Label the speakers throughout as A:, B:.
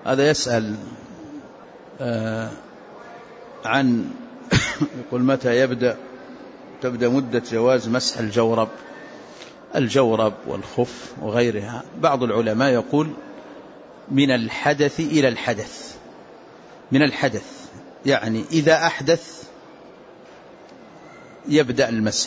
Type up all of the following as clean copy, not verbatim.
A: هذا يسأل عن يقول متى تبدأ مدة جواز مسح الجورب والخف وغيرها. بعض العلماء يقول من الحدث إلى الحدث، من الحدث يعني إذا أحدث يبدأ المسح،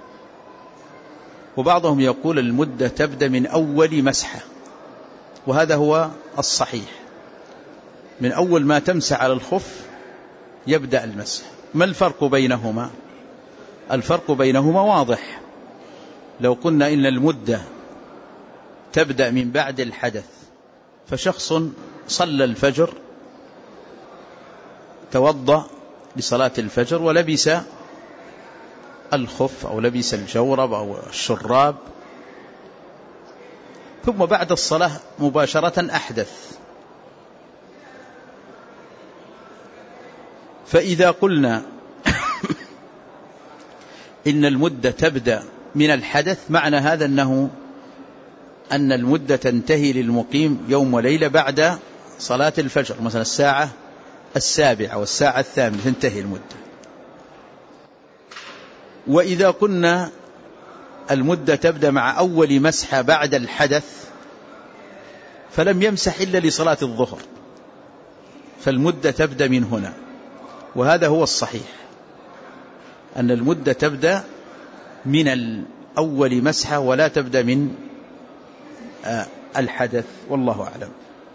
A: وبعضهم يقول المدة تبدأ من أول مسحة، وهذا هو الصحيح، من أول ما تمسح على الخف يبدأ المسح. ما الفرق بينهما؟ الفرق بينهما واضح. لو قلنا إن المدة تبدأ من بعد الحدث، فشخص صلى الفجر، توضأ لصلاة الفجر ولبس الخف أو لبس الجورب أو الشراب، ثم بعد الصلاة مباشرة أحدث. فإذا قلنا إن المدة تبدأ من الحدث، معنى هذا أن المدة تنتهي للمقيم يوم وليلة بعد صلاة الفجر، مثلا الساعة 7 أو الساعة 8 تنتهي المدة. وإذا قلنا المدة تبدأ مع أول مسحة بعد الحدث، فلم يمسح إلا لصلاة الظهر، فالمدة تبدأ من هنا، وهذا هو الصحيح، أن المدة تبدأ من أول مسحة ولا تبدأ من الحدث، والله أعلم.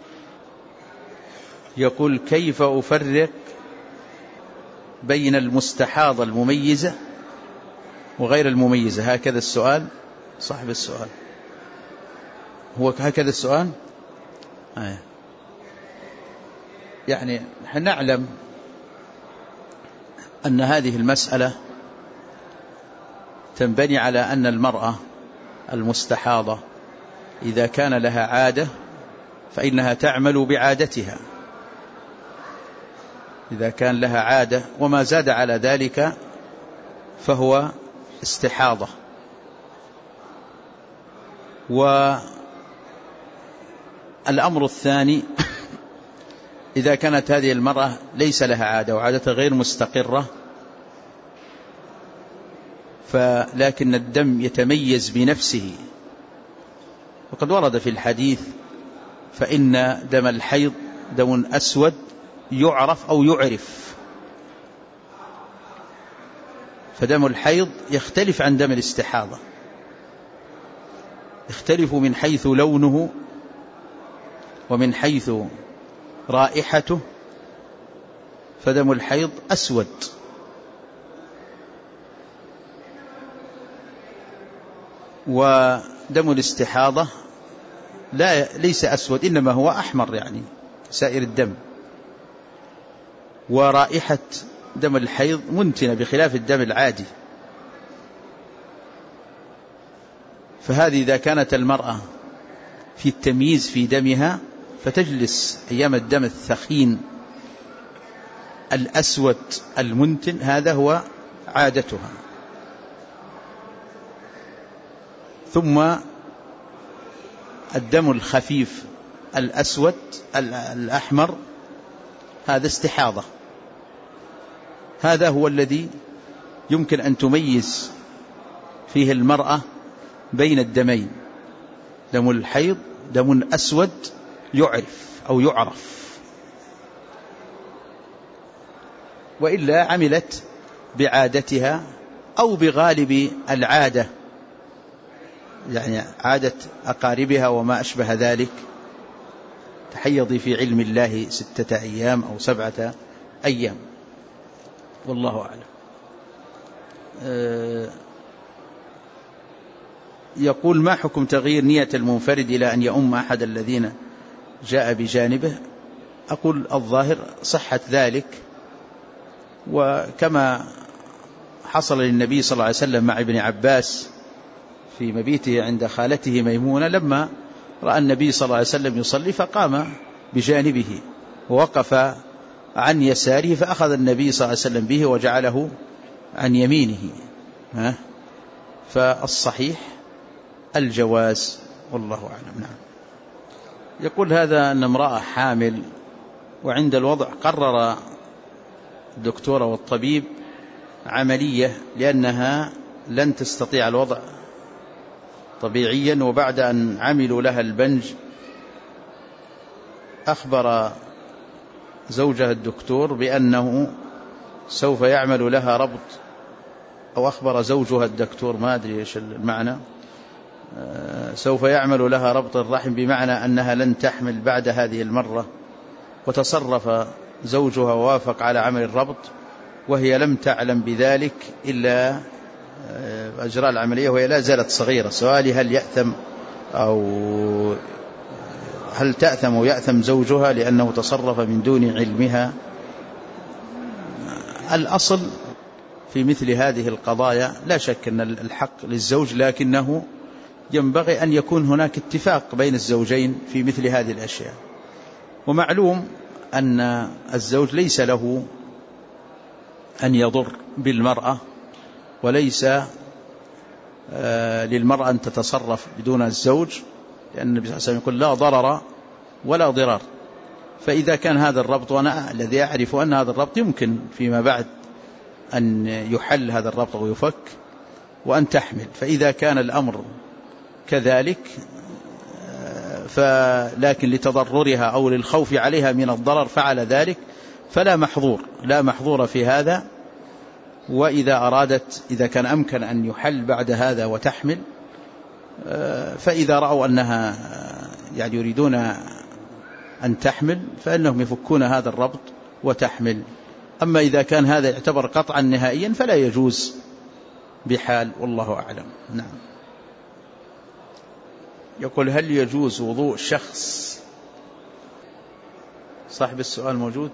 A: يقول كيف أفرق بين المستحاضة المميزة وغير المميزة؟ هكذا السؤال صاحب السؤال، هو هكذا السؤال. يعني نحن نعلم أن هذه المسألة تنبني على أن المرأة المستحاضة إذا كان لها عادة فإنها تعمل بعادتها، إذا كان لها عادة وما زاد على ذلك فهو استحاضة. والأمر الثاني، إذا كانت هذه المرأة ليس لها عادة وعادتها غير مستقرة، لكن الدم يتميز بنفسه، وقد ورد في الحديث فإن دم الحيض دم أسود يعرف أو يعرف، فدم الحيض يختلف عن دم الاستحاضة، يختلف من حيث لونه ومن حيث رائحته، فدم الحيض أسود، ودم الاستحاضة ليس أسود، إنما هو أحمر يعني سائر الدم، ورائحة دم الحيض منتنة بخلاف الدم العادي. فهذه إذا كانت المرأة في التمييز في دمها فتجلس أيام الدم الثخين الأسود المنتن، هذا هو عادتها. ثم الدم الخفيف الأسود الأحمر هذا استحاضة، هذا هو الذي يمكن أن تميز فيه المرأة بين الدمين. دم الحيض دم أسود يعرف أو يعرف، وإلا عملت بعادتها أو بغالب العادة، يعني عادة أقاربها وما أشبه ذلك. تحيضي في علم الله 6 أيام أو 7 أيام، والله أعلم. يقول ما حكم تغيير نية المنفرد إلى أن يؤم أحد الذين جاء بجانبه؟ أقول الظاهر صحة ذلك، وكما حصل للنبي صلى الله عليه وسلم مع ابن عباس في مبيته عند خالته ميمونة، لما رأى النبي صلى الله عليه وسلم يصلي فقام بجانبه ووقف عن يساره، فأخذ النبي صلى الله عليه وسلم به وجعله عن يمينه. فالصحيح الجواز، والله أعلم. نعم. يقول هذا أن امرأة حامل وعند الوضع قرر الدكتور والطبيب عملية لأنها لن تستطيع الوضع طبيعيا، وبعد أن عملوا لها البنج أخبر زوجها الدكتور بأنه سوف يعمل لها ربط، أو أخبر زوجها الدكتور، ما أدري إيش المعنى، سوف يعمل لها ربط الرحم، بمعنى أنها لن تحمل بعد هذه المرة. وتصرف زوجها ووافق على عمل الربط وهي لم تعلم بذلك إلا أجراء العملية وهي لا زالت صغيرة. سؤالي هل يأثم أو هل تأثم ويأثم زوجها لأنه تصرف من دون علمها؟ الأصل في مثل هذه القضايا لا شك أن الحق للزوج، لكنه ينبغي أن يكون هناك اتفاق بين الزوجين في مثل هذه الأشياء. ومعلوم أن الزوج ليس له أن يضر بالمرأة، وليس للمرأة أن تتصرف بدون الزوج، لأن النبي صلى الله عليه وسلم يقول لا ضرر ولا ضرار. فإذا كان هذا الربط، وأنا الذي أعرف أن هذا الربط يمكن فيما بعد أن يحل هذا الربط ويفك وأن تحمل، فإذا كان الأمر كذلك لكن لتضررها أو للخوف عليها من الضرر فعل ذلك، فلا محظور، لا محظور في هذا. وإذا أرادت، إذا كان أمكن أن يحل بعد هذا وتحمل، فإذا رأوا أنها يعني يريدون أن تحمل فإنهم يفكون هذا الربط وتحمل. أما إذا كان هذا يعتبر قطعا نهائيا فلا يجوز بحال، والله أعلم. نعم. يقول هل يجوز وضوء شخص، صاحب السؤال موجود؟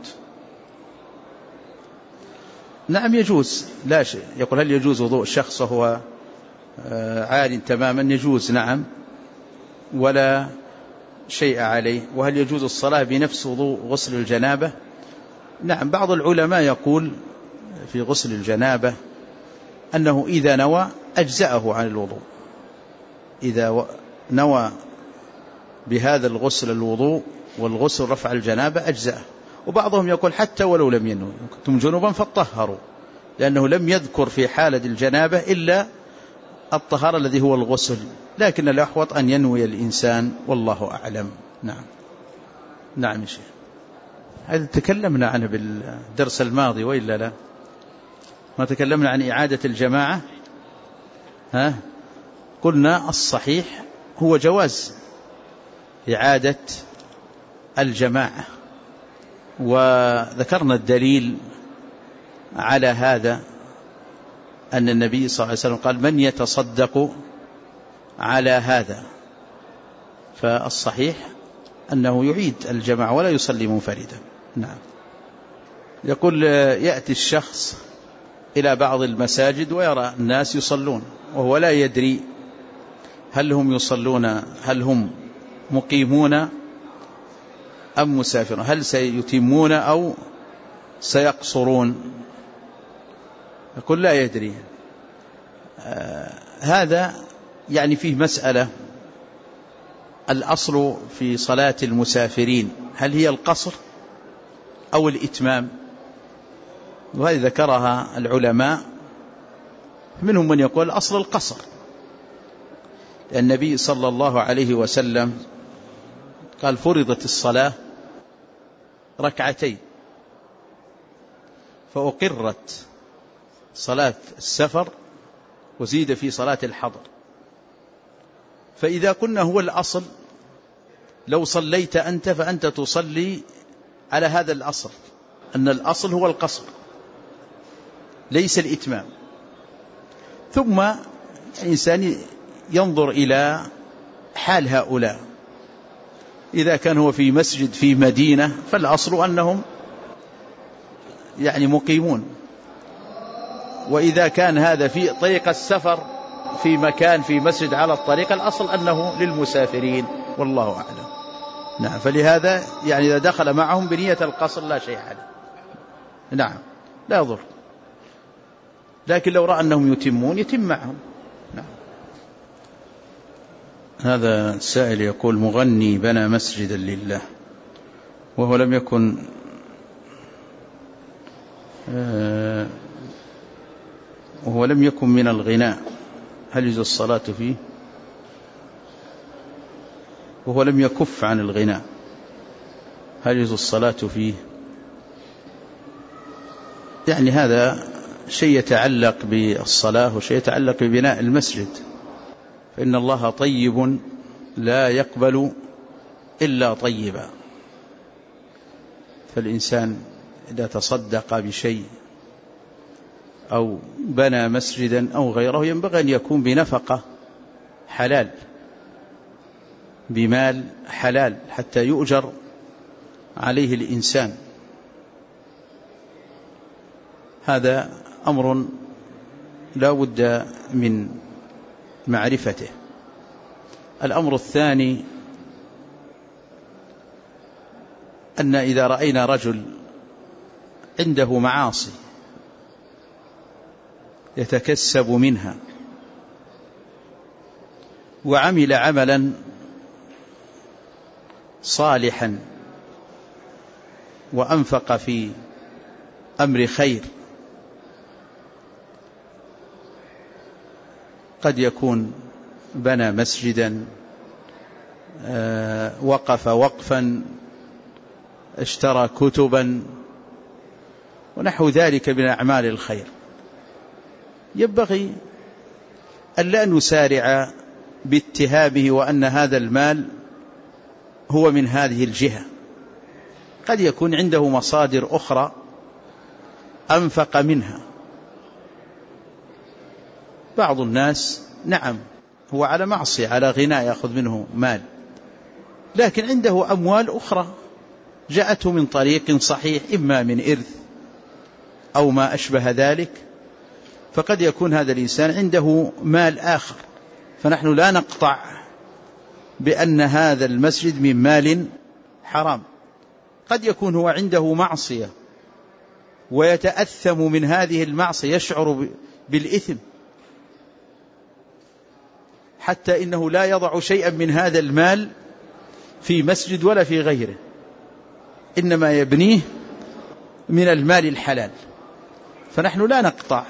A: نعم يجوز، لا شيء. يقول هل يجوز وضوء شخص وهو عار تماما؟ يجوز نعم، ولا شيء عليه. وهل يجوز الصلاة بنفس وضوء غسل الجنابة؟ نعم، بعض العلماء يقول في غسل الجنابة أنه إذا نوى أجزأه عن الوضوء، إذا نوى بهذا الغسل الوضوء والغسل رفع الجنابة أجزأه. وبعضهم يقول حتى ولو لم ينوي، كنتم جنوبا فطهروا، لأنه لم يذكر في حالة الجنابة إلا الطهارة الذي هو الغسل، لكن الأحوط أن ينوي الإنسان، والله أعلم. نعم. نعم يا شيخ، هذا تكلمنا عنه بالدرس الماضي وإلا لا؟ ما تكلمنا عن إعادة الجماعة؟ قلنا الصحيح هو جواز إعادة الجماعة، وذكرنا الدليل على هذا أن النبي صلى الله عليه وسلم قال من يتصدق على هذا، فالصحيح أنه يعيد الجماعة ولا يصلي منفردا. نعم. يقول يأتي الشخص إلى بعض المساجد ويرى الناس يصلون وهو لا يدري هل هم يصلون، هل هم مقيمون أم مسافرون، هل سيتمون أو سيقصرون؟ يقول لا يدري. هذا يعني فيه مسألة. الأصل في صلاة المسافرين هل هي القصر أو الإتمام؟ وهذه ذكرها العلماء، منهم من يقول أصل القصر، لأن النبي صلى الله عليه وسلم قال فرضت الصلاة ركعتين فأقرت صلاة السفر وزيد في صلاة الحضر. فإذا كنا هو الأصل، لو صليت أنت فأنت تصلي على هذا الأصل، أن الأصل هو القصر ليس الإتمام. ثم الإنسان ينظر إلى حال هؤلاء، إذا كان هو في مسجد في مدينة فالأصل أنهم يعني مقيمون، وإذا كان هذا في طريق السفر في مكان في مسجد على الطريق الأصل أنه للمسافرين، والله أعلم. نعم. فلهذا يعني إذا دخل معهم بنية القصر لا شيء عليه، نعم لا يضر، لكن لو رأى أنهم يتمون يتم معهم. نعم. هذا السائل يقول: مغني بنى مسجدا لله وهو لم يكن من الغناء، هل يجوز الصلاة فيه؟ وهو لم يكف عن الغناء، هل يجوز الصلاة فيه؟ يعني هذا شيء يتعلق بالصلاة وشيء يتعلق ببناء المسجد، فإن الله طيب لا يقبل إلا طيبا، فالإنسان إذا تصدق بشيء أو بنى مسجدا أو غيره ينبغي أن يكون بنفقة حلال، بمال حلال، حتى يؤجر عليه الإنسان. هذا أمر لا بد من معرفته. الأمر الثاني أن إذا رأينا رجل عنده معاصي يتكسب منها وعمل عملا صالحا وأنفق في أمر خير، قد يكون بنى مسجدا، وقف وقفا، اشترى كتبا ونحو ذلك من أعمال الخير، ينبغي ألا نسارع باتهامه وأن هذا المال هو من هذه الجهة. قد يكون عنده مصادر أخرى أنفق منها. بعض الناس نعم هو على معصية، على غناء، يأخذ منه مال، لكن عنده أموال أخرى جاءته من طريق صحيح، إما من إرث أو ما أشبه ذلك، فقد يكون هذا الإنسان عنده مال آخر، فنحن لا نقطع بأن هذا المسجد من مال حرام. قد يكون هو عنده معصية ويتأثم من هذه المعصية، يشعر بالإثم، حتى إنه لا يضع شيئا من هذا المال في مسجد ولا في غيره، إنما يبنيه من المال الحلال. فنحن لا نقطع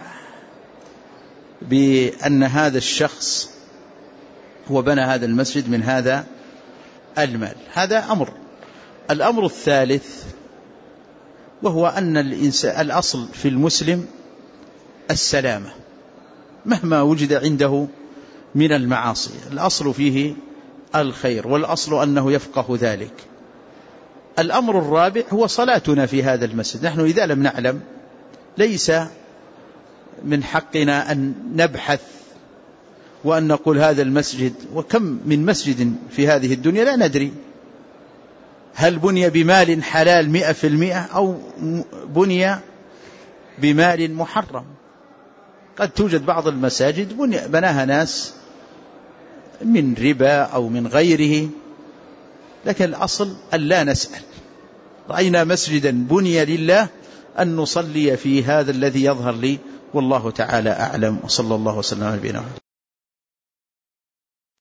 A: بأن هذا الشخص هو بنى هذا المسجد من هذا المال. هذا أمر. الأمر الثالث وهو أن الأصل في المسلم السلامة مهما وجد عنده من المعاصي، الأصل فيه الخير، والأصل أنه يفقه ذلك. الأمر الرابع هو صلاتنا في هذا المسجد. نحن إذا لم نعلم ليس من حقنا أن نبحث وأن نقول هذا المسجد، وكم من مسجد في هذه الدنيا لا ندري هل بني بمال حلال 100% أو بني بمال محرم. قد توجد بعض المساجد بناها ناس من ربا أو من غيره، لكن الأصل أن لا نسأل. رأينا مسجدا بني لله أن نصلي في هذا الذي يظهر لي، والله تعالى أعلم، وصلى الله وسلم على نبينا محمد.